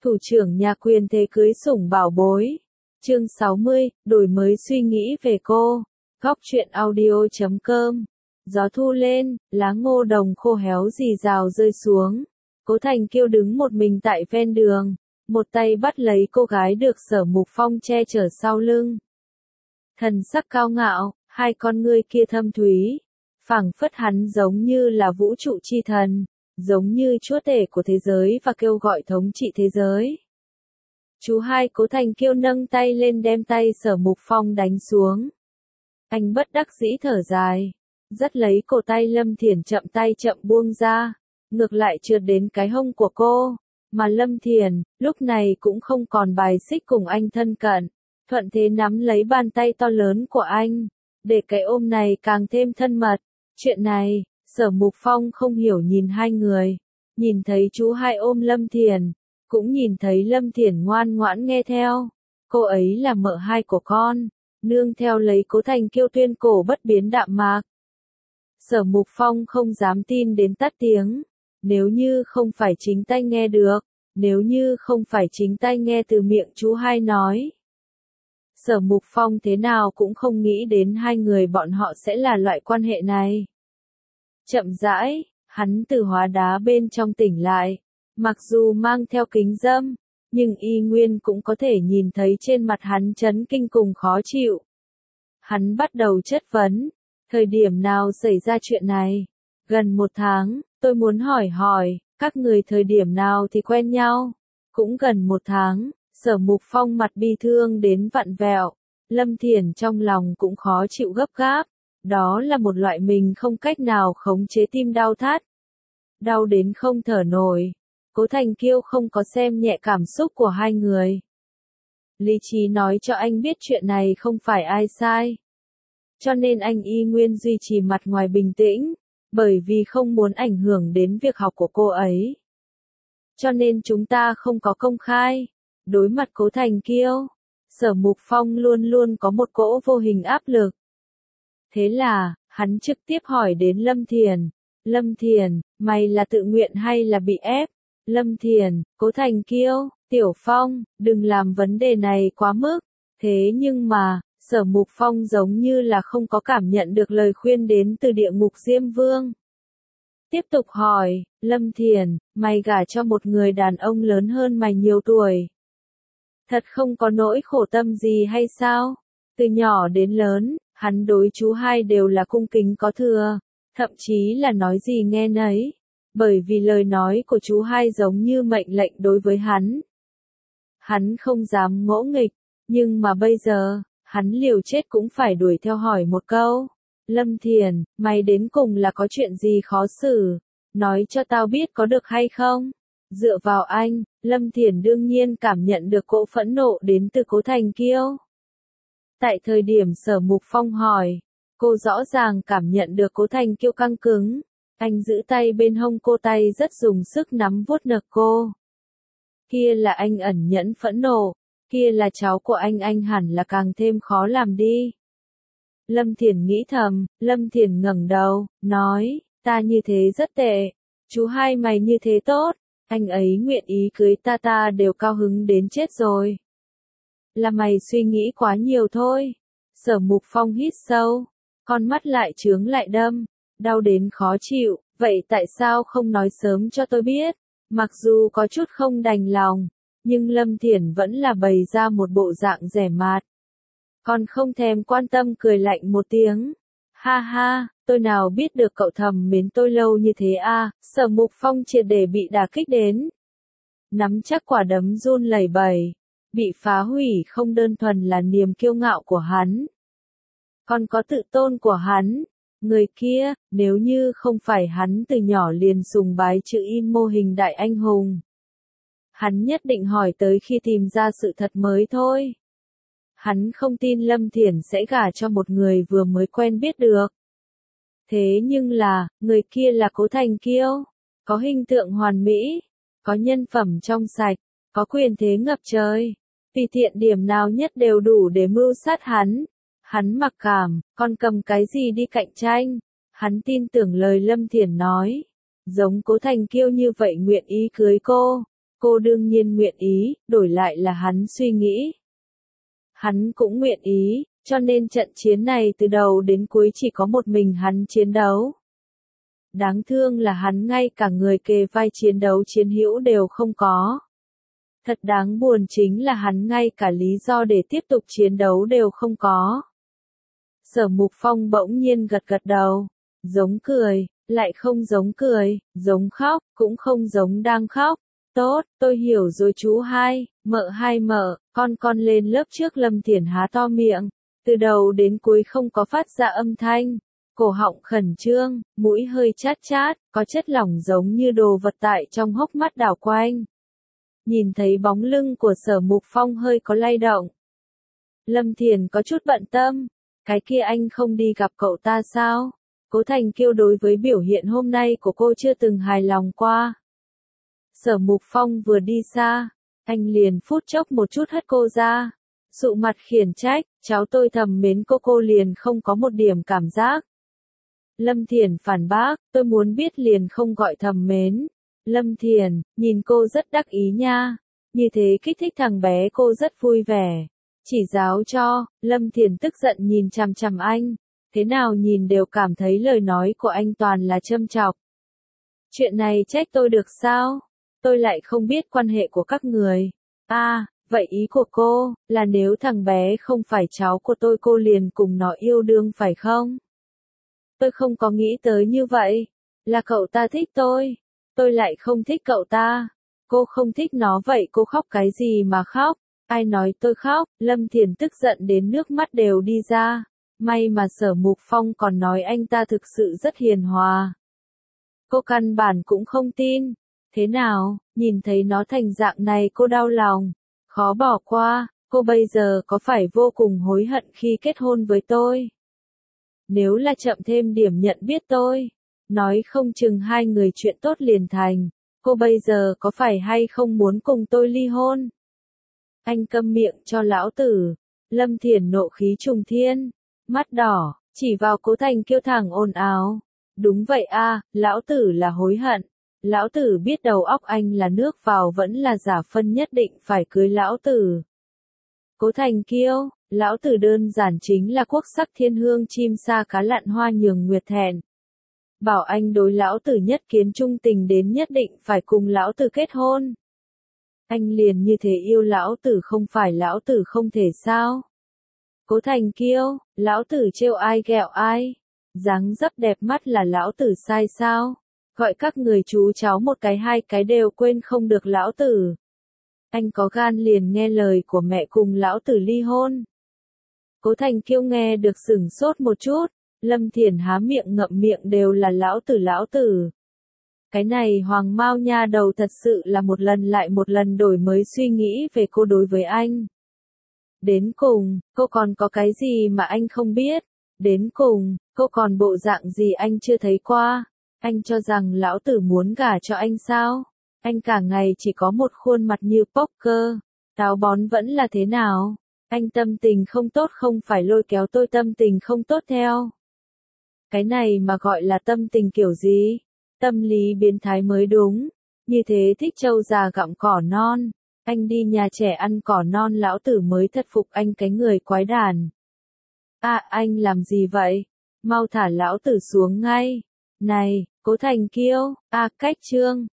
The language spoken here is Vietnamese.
Thủ trưởng nhà quyền thế cưới sủng bảo bối. Chương 60, đổi mới suy nghĩ về cô. Góc truyện audio.com. Gió thu lên, lá ngô đồng khô héo rì rào rơi xuống. Cố Thành Kiêu đứng một mình tại ven đường, một tay bắt lấy cô gái được Sở Mục Phong che chở sau lưng. Thần sắc cao ngạo, hai con ngươi kia thâm thúy, phảng phất hắn giống như là vũ trụ chi thần, giống như chúa tể của thế giới và kêu gọi thống trị thế giới. Chú hai Cố Thành Kiêu nâng tay lên đem tay Sở Mục Phong đánh xuống. Anh bất đắc dĩ thở dài, dắt lấy cổ tay Lâm Thiển chậm tay chậm buông ra, ngược lại trượt đến cái hông của cô, mà Lâm Thiển, lúc này cũng không còn bài xích cùng anh thân cận, thuận thế nắm lấy bàn tay to lớn của anh, để cái ôm này càng thêm thân mật. Chuyện này, Sở Mục Phong không hiểu nhìn hai người, nhìn thấy chú hai ôm Lâm Thiển, cũng nhìn thấy Lâm Thiển ngoan ngoãn nghe theo, cô ấy là mợ hai của con, nương theo lấy Cố Thành Kiêu tuyên cổ bất biến đạm mạc. Sở Mục Phong không dám tin đến tắt tiếng, nếu như không phải chính tay nghe được, nếu như không phải chính tay nghe từ miệng chú hai nói. Sở Mục Phong thế nào cũng không nghĩ đến hai người bọn họ sẽ là loại quan hệ này. Chậm rãi, hắn từ hóa đá bên trong tỉnh lại, mặc dù mang theo kính râm, nhưng y nguyên cũng có thể nhìn thấy trên mặt hắn chấn kinh cùng khó chịu. Hắn bắt đầu chất vấn, thời điểm nào xảy ra chuyện này? Gần 1 tháng, tôi muốn hỏi, các người thời điểm nào thì quen nhau? Cũng gần 1 tháng, Sở Mục Phong mặt bi thương đến vặn vẹo, Lâm Thiển trong lòng cũng khó chịu gấp gáp, đó là một loại mình không cách nào khống chế tim đau thắt. Đau đến không thở nổi. Cố Thành Kiêu không có xem nhẹ cảm xúc của hai người. Lý trí nói cho anh biết chuyện này không phải ai sai. Cho nên anh y nguyên duy trì mặt ngoài bình tĩnh, bởi vì không muốn ảnh hưởng đến việc học của cô ấy. Cho nên chúng ta không có công khai. Đối mặt Cố Thành Kiêu, Sở Mục Phong luôn luôn có một cỗ vô hình áp lực. Thế là, hắn trực tiếp hỏi đến Lâm Thiển. Lâm Thiển, mày là tự nguyện hay là bị ép? Lâm Thiển, Cố Thành Kiêu, Tiểu Phong, đừng làm vấn đề này quá mức. Thế nhưng mà, Sở Mục Phong giống như là không có cảm nhận được lời khuyên đến từ địa ngục Diêm Vương. Tiếp tục hỏi, Lâm Thiển, mày gả cho một người đàn ông lớn hơn mày nhiều tuổi. Thật không có nỗi khổ tâm gì hay sao? Từ nhỏ đến lớn, hắn đối chú hai đều là cung kính có thừa, thậm chí là nói gì nghe nấy. Bởi vì lời nói của chú hai giống như mệnh lệnh đối với hắn. Hắn không dám ngỗ nghịch, nhưng mà bây giờ, hắn liều chết cũng phải đuổi theo hỏi một câu. Lâm Thiển, mày đến cùng là có chuyện gì khó xử? Nói cho tao biết có được hay không? Dựa vào anh, Lâm Thiển đương nhiên cảm nhận được cỗ phẫn nộ đến từ Cố Thành Kiêu. Tại thời điểm Sở Mục Phong hỏi, cô rõ ràng cảm nhận được Cố Thành Kiêu căng cứng. Anh giữ tay bên hông cô, tay rất dùng sức nắm vuốt nực cô. Kia là anh ẩn nhẫn phẫn nộ, kia là cháu của anh hẳn là càng thêm khó làm đi. Lâm Thiển nghĩ thầm, Lâm Thiển ngẩng đầu, nói, ta như thế rất tệ, chú hai mày như thế tốt, anh ấy nguyện ý cưới ta đều cao hứng đến chết rồi. Là mày suy nghĩ quá nhiều thôi. Sở Mục Phong hít sâu, con mắt lại trướng lại đâm. Đau đến khó chịu, vậy tại sao không nói sớm cho tôi biết? Mặc dù có chút không đành lòng, nhưng Lâm Thiển vẫn là bày ra một bộ dạng rẻ mạt. Còn không thèm quan tâm cười lạnh một tiếng. Ha ha, tôi nào biết được cậu thầm mến tôi lâu như thế à? Sở Mục Phong triệt để bị đả kích đến. Nắm chắc quả đấm run lẩy bẩy, bị phá hủy không đơn thuần là niềm kiêu ngạo của hắn, còn có tự tôn của hắn. Người kia, nếu như không phải hắn từ nhỏ liền sùng bái chữ in mô hình đại anh hùng, hắn nhất định hỏi tới khi tìm ra sự thật mới thôi. Hắn không tin Lâm Thiển sẽ gả cho một người vừa mới quen biết được. Thế nhưng là, người kia là Cố Thành Kiêu, có hình tượng hoàn mỹ, có nhân phẩm trong sạch, có quyền thế ngập trời, tùy tiện điểm nào nhất đều đủ để mưu sát hắn. Hắn mặc cảm, còn cầm cái gì đi cạnh tranh? Hắn tin tưởng lời Lâm Thiển nói. Giống Cố Thành Kiêu như vậy nguyện ý cưới cô, Cô đương nhiên nguyện ý, đổi lại là hắn suy nghĩ. Hắn cũng nguyện ý, cho nên trận chiến này từ đầu đến cuối chỉ có một mình hắn chiến đấu. Đáng thương là hắn ngay cả người kề vai chiến đấu chiến hữu đều không có. Thật đáng buồn chính là hắn ngay cả lý do để tiếp tục chiến đấu đều không có. Sở Mục Phong bỗng nhiên gật gật đầu, giống cười, lại không giống cười, giống khóc, cũng không giống đang khóc. Tốt, tôi hiểu rồi chú hai, mợ, con lên lớp trước. Lâm Thiển há to miệng, từ đầu đến cuối không có phát ra âm thanh, cổ họng khẩn trương, mũi hơi chát chát, có chất lỏng giống như đồ vật tại trong hốc mắt đảo quanh. Nhìn thấy bóng lưng của Sở Mục Phong hơi có lay động. Lâm Thiển có chút bận tâm, cái kia anh không đi gặp cậu ta sao? Cố Thành Kiêu đối với biểu hiện hôm nay của cô chưa từng hài lòng qua. Sở Mục Phong vừa đi xa, anh liền phút chốc một chút hất cô ra, sụ mặt khiển trách, cháu tôi thầm mến cô liền không có một điểm cảm giác. Lâm Thiển phản bác, tôi muốn biết liền không gọi thầm mến. Lâm Thiển, nhìn cô rất đắc ý nha, như thế kích thích thằng bé cô rất vui vẻ. Chỉ giáo cho, Lâm Thiển tức giận nhìn chằm chằm anh, thế nào nhìn đều cảm thấy lời nói của anh toàn là châm chọc. Chuyện này trách tôi được sao? Tôi lại không biết quan hệ của các người. Vậy ý của cô, là nếu thằng bé không phải cháu của tôi cô liền cùng nó yêu đương phải không? Tôi không có nghĩ tới như vậy. Là cậu ta thích tôi lại không thích cậu ta. Cô không thích nó vậy cô khóc cái gì mà khóc? Ai nói tôi khóc? Lâm Thiển tức giận đến nước mắt đều đi ra. May mà Sở Mục Phong còn nói anh ta thực sự rất hiền hòa. Cô căn bản cũng không tin. Thế nào, nhìn thấy nó thành dạng này cô đau lòng, khó bỏ qua, cô bây giờ có phải vô cùng hối hận khi kết hôn với tôi? Nếu là chậm thêm điểm nhận biết tôi, nói không chừng hai người chuyện tốt liền thành, cô bây giờ có phải hay không muốn cùng tôi ly hôn? Anh câm miệng cho lão tử. Lâm Thiển nộ khí trùng thiên, mắt đỏ, chỉ vào Cố Thành Kiêu thẳng ồn ào. Đúng vậy lão tử là hối hận. Lão tử biết đầu óc anh là nước vào vẫn là giả phân nhất định phải cưới lão tử. Cố Thành Kiêu, lão tử đơn giản chính là quốc sắc thiên hương chim sa cá lặn hoa nhường nguyệt thẹn. Bảo anh đối lão tử nhất kiến trung tình đến nhất định phải cùng lão tử kết hôn. Anh liền như thế yêu lão tử không phải lão tử không thể sao? Cố Thành Kiêu, lão tử trêu ai ghẹo ai? Dáng dấp đẹp mắt là lão tử sai sao? Gọi các người chú cháu một cái hai cái đều quên không được lão tử. Anh có gan liền nghe lời của mẹ cùng lão tử ly hôn. Cố Thành Kiêu nghe được sửng sốt một chút, Lâm Thiển há miệng ngậm miệng đều là lão tử. Cái này hoàng mao nha đầu thật sự là một lần lại một lần đổi mới suy nghĩ về cô đối với anh. Đến cùng, cô còn có cái gì mà anh không biết? Đến cùng, cô còn bộ dạng gì anh chưa thấy qua? Anh cho rằng lão tử muốn gả cho anh sao? Anh cả ngày chỉ có một khuôn mặt như poker, táo bón vẫn là thế nào? Anh tâm tình không tốt không phải lôi kéo tôi tâm tình không tốt theo. Cái này mà gọi là tâm tình kiểu gì? Tâm lý biến thái mới đúng. Như thế thích trâu già gặm cỏ non. Anh đi nhà trẻ ăn cỏ non lão tử mới thật phục anh cái người quái đản. Anh làm gì vậy? Mau thả lão tử xuống ngay. Này, Cố Thành Kiêu, cách chương.